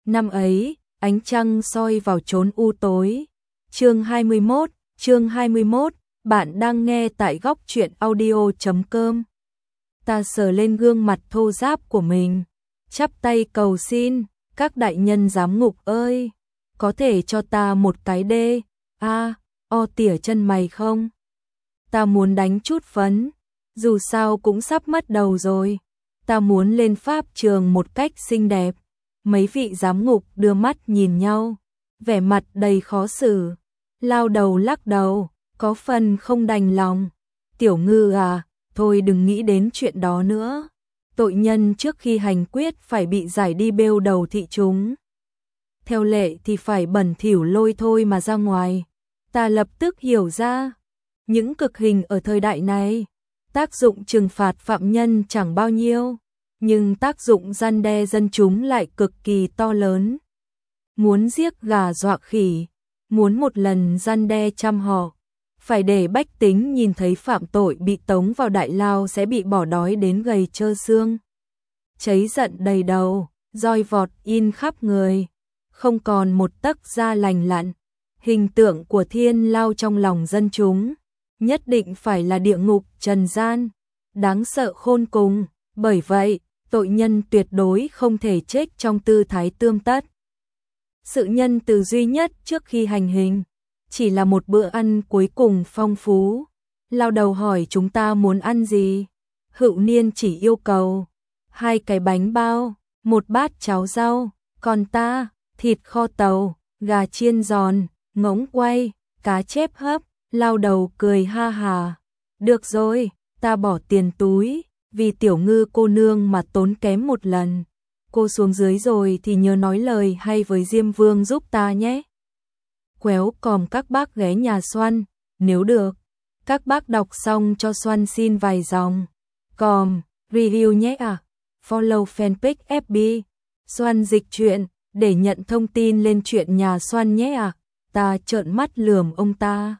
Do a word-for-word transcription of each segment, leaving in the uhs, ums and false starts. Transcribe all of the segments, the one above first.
Năm ấy, ánh trăng soi vào chốn u tối. Chương hai mươi mốt, chương hai mươi mốt, bạn đang nghe tại góc truyện audio chấm com. Ta sờ lên gương mặt thô ráp của mình, chắp tay cầu xin, các đại nhân giám ngục ơi, có thể cho ta một cái đê, a, o tỉa chân mày không? Ta muốn đánh chút phấn, dù sao cũng sắp mất đầu rồi. Ta muốn lên pháp trường một cách xinh đẹp. Mấy vị giám ngục đưa mắt nhìn nhau, vẻ mặt đầy khó xử, lao đầu lắc đầu, có phần không đành lòng. Tiểu Ngư à, thôi đừng nghĩ đến chuyện đó nữa. Tội nhân trước khi hành quyết phải bị giải đi bêu đầu thị chúng. Theo lệ thì phải bẩn thỉu lôi thôi mà ra ngoài. Ta lập tức hiểu ra, những cực hình ở thời đại này, tác dụng trừng phạt phạm nhân chẳng bao nhiêu, nhưng tác dụng răn đe dân chúng lại cực kỳ to lớn. Muốn giết gà dọa khỉ, muốn một lần răn đe trăm họ, phải để bách tính nhìn thấy phạm tội bị tống vào đại lao sẽ bị bỏ đói đến gầy trơ xương. Cháy giận đầy đầu, roi vọt in khắp người, không còn một tấc da lành lặn. Hình tượng của thiên lao trong lòng dân chúng, nhất định phải là địa ngục trần gian, đáng sợ khôn cùng. Bởi vậy, tội nhân tuyệt đối không thể chết trong tư thái tươm tất. Sự nhân từ duy nhất trước khi hành hình, chỉ là một bữa ăn cuối cùng phong phú. Lao đầu hỏi chúng ta muốn ăn gì? Hữu Niên chỉ yêu cầu hai cái bánh bao, một bát cháo rau, còn ta, thịt kho tàu, gà chiên giòn, ngỗng quay, cá chép hấp. Lao đầu cười ha hà. Được rồi, ta bỏ tiền túi, vì Tiểu Ngư cô nương mà tốn kém một lần. Cô xuống dưới rồi thì nhớ nói lời hay với Diêm Vương giúp ta nhé. Quéo còm các bác ghé nhà Xoăn, nếu được, các bác đọc xong cho Xoăn xin vài dòng. Còm, review nhé à. Follow fanpage ép bê, Xoăn dịch truyện, để nhận thông tin lên chuyện nhà Xoăn nhé à. Ta trợn mắt lườm ông ta.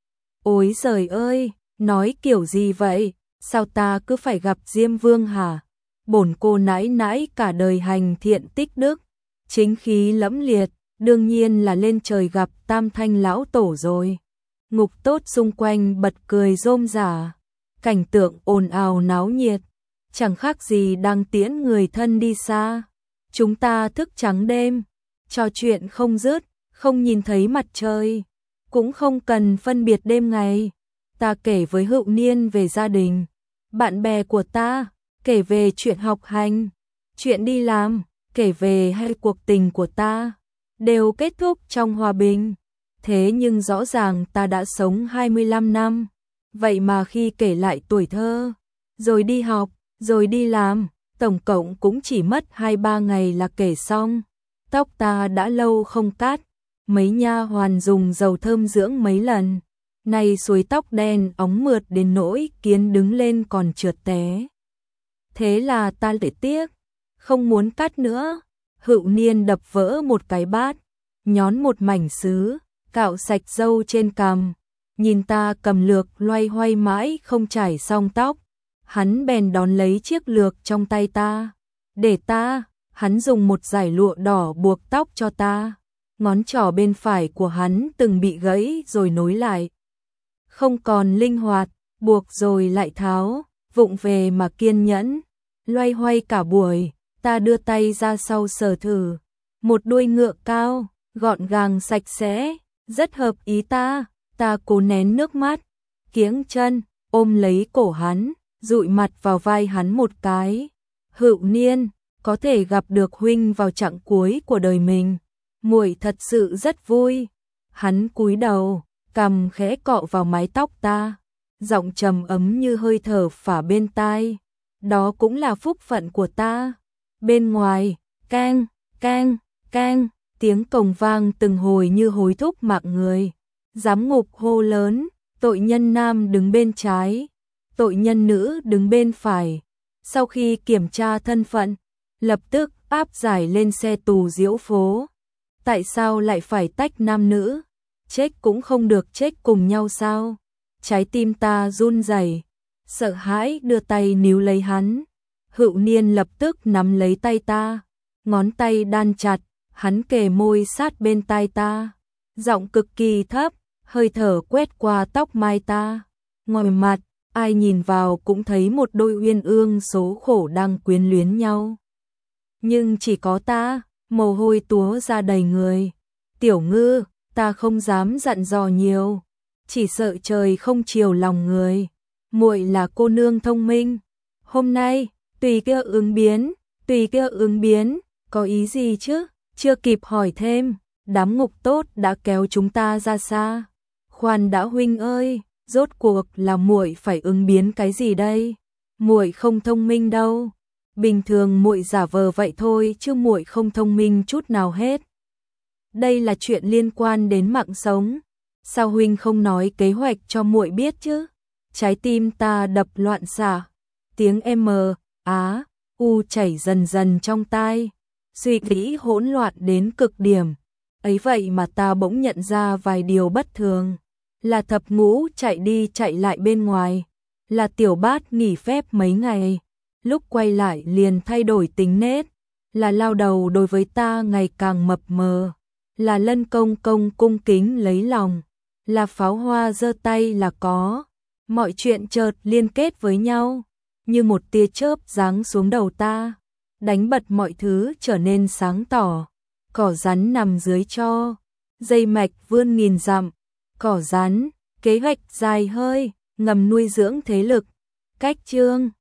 Ôi giời ơi, nói kiểu gì vậy? Sao ta cứ phải gặp Diêm Vương hả? Bổn cô nãi nãi cả đời hành thiện tích đức, chính khí lẫm liệt, đương nhiên là lên trời gặp Tam Thanh lão tổ rồi. Ngục tốt xung quanh bật cười rôm rả, cảnh tượng ồn ào náo nhiệt, chẳng khác gì đang tiễn người thân đi xa. Chúng ta thức trắng đêm, trò chuyện không dứt, không nhìn thấy mặt trời, cũng không cần phân biệt đêm ngày. Ta kể với Hữu Niên về gia đình, bạn bè của ta, kể về chuyện học hành, chuyện đi làm, kể về hai cuộc tình của ta, đều kết thúc trong hòa bình. Thế nhưng rõ ràng ta đã sống hai mươi lăm năm, vậy mà khi kể lại tuổi thơ, rồi đi học, rồi đi làm, tổng cộng cũng chỉ mất hai ba ngày là kể xong. Tóc ta đã lâu không cắt, mấy nha hoàn dùng dầu thơm dưỡng mấy lần, nay suối tóc đen óng mượt đến nỗi kiến đứng lên còn trượt té. Thế là ta để tiếc, không muốn cắt nữa. Hữu Niên đập vỡ một cái bát, nhón một mảnh sứ, cạo sạch râu trên cằm, nhìn ta cầm lược loay hoay mãi không chải xong tóc. Hắn bèn đón lấy chiếc lược trong tay ta, để ta, hắn dùng một dải lụa đỏ buộc tóc cho ta. Ngón trỏ bên phải của hắn từng bị gãy rồi nối lại, không còn linh hoạt, buộc rồi lại tháo, vụng về mà kiên nhẫn. Loay hoay cả buổi, ta đưa tay ra sau sờ thử, một đuôi ngựa cao, gọn gàng sạch sẽ, rất hợp ý ta. Ta cố nén nước mắt, kiếng chân, ôm lấy cổ hắn, dụi mặt vào vai hắn một cái. Hữu Niên, có thể gặp được huynh vào chặng cuối của đời mình, muội thật sự rất vui. Hắn cúi đầu, cằm khẽ cọ vào mái tóc ta, giọng trầm ấm như hơi thở phả bên tai. Đó cũng là phúc phận của ta. Bên ngoài, keng, keng, keng, tiếng cồng vang từng hồi như hối thúc mạng người. Giám ngục hô lớn, tội nhân nam đứng bên trái, tội nhân nữ đứng bên phải. Sau khi kiểm tra thân phận, lập tức áp giải lên xe tù diễu phố. Tại sao lại phải tách nam nữ? Chết cũng không được chết cùng nhau sao? Trái tim ta run rẩy, sợ hãi đưa tay níu lấy hắn. Hữu Niên lập tức nắm lấy tay ta, ngón tay đan chặt, Hắn kề môi sát bên tai ta, giọng cực kỳ thấp, hơi thở quét qua tóc mai ta. Ngoài mặt, ai nhìn vào cũng thấy một đôi uyên ương số khổ đang quyến luyến nhau. Nhưng chỉ có ta, mồ hôi túa ra đầy người. Tiểu Ngư, ta không dám dặn dò nhiều, chỉ sợ trời không chiều lòng người. Muội là cô nương thông minh, hôm nay, tùy kia ứng biến, tùy kia ứng biến, có ý gì chứ? Chưa kịp hỏi thêm, đám ngục tốt đã kéo chúng ta ra xa. Khoan đã huynh ơi, rốt cuộc là muội phải ứng biến cái gì đây? Muội không thông minh đâu. Bình thường muội giả vờ vậy thôi chứ muội không thông minh chút nào hết. Đây là chuyện liên quan đến mạng sống, sao huynh không nói kế hoạch cho muội biết chứ? Trái tim ta đập loạn xạ, tiếng M, Á, U chảy dần dần trong tai, suy nghĩ hỗn loạn đến cực điểm. Ấy vậy mà ta bỗng nhận ra vài điều bất thường, là thập ngũ chạy đi chạy lại bên ngoài, là tiểu bát nghỉ phép mấy ngày, lúc quay lại liền thay đổi tính nết, là lao đầu đối với ta ngày càng mập mờ, là Lân công công cung kính lấy lòng, là pháo hoa giơ tay là có. Mọi chuyện chợt liên kết với nhau, như một tia chớp giáng xuống đầu ta, đánh bật mọi thứ trở nên sáng tỏ. Cỏ rắn nằm dưới tro, dây mạch vươn nghìn dặm, cỏ rắn, kế hoạch dài hơi, ngầm nuôi dưỡng thế lực. Cách chương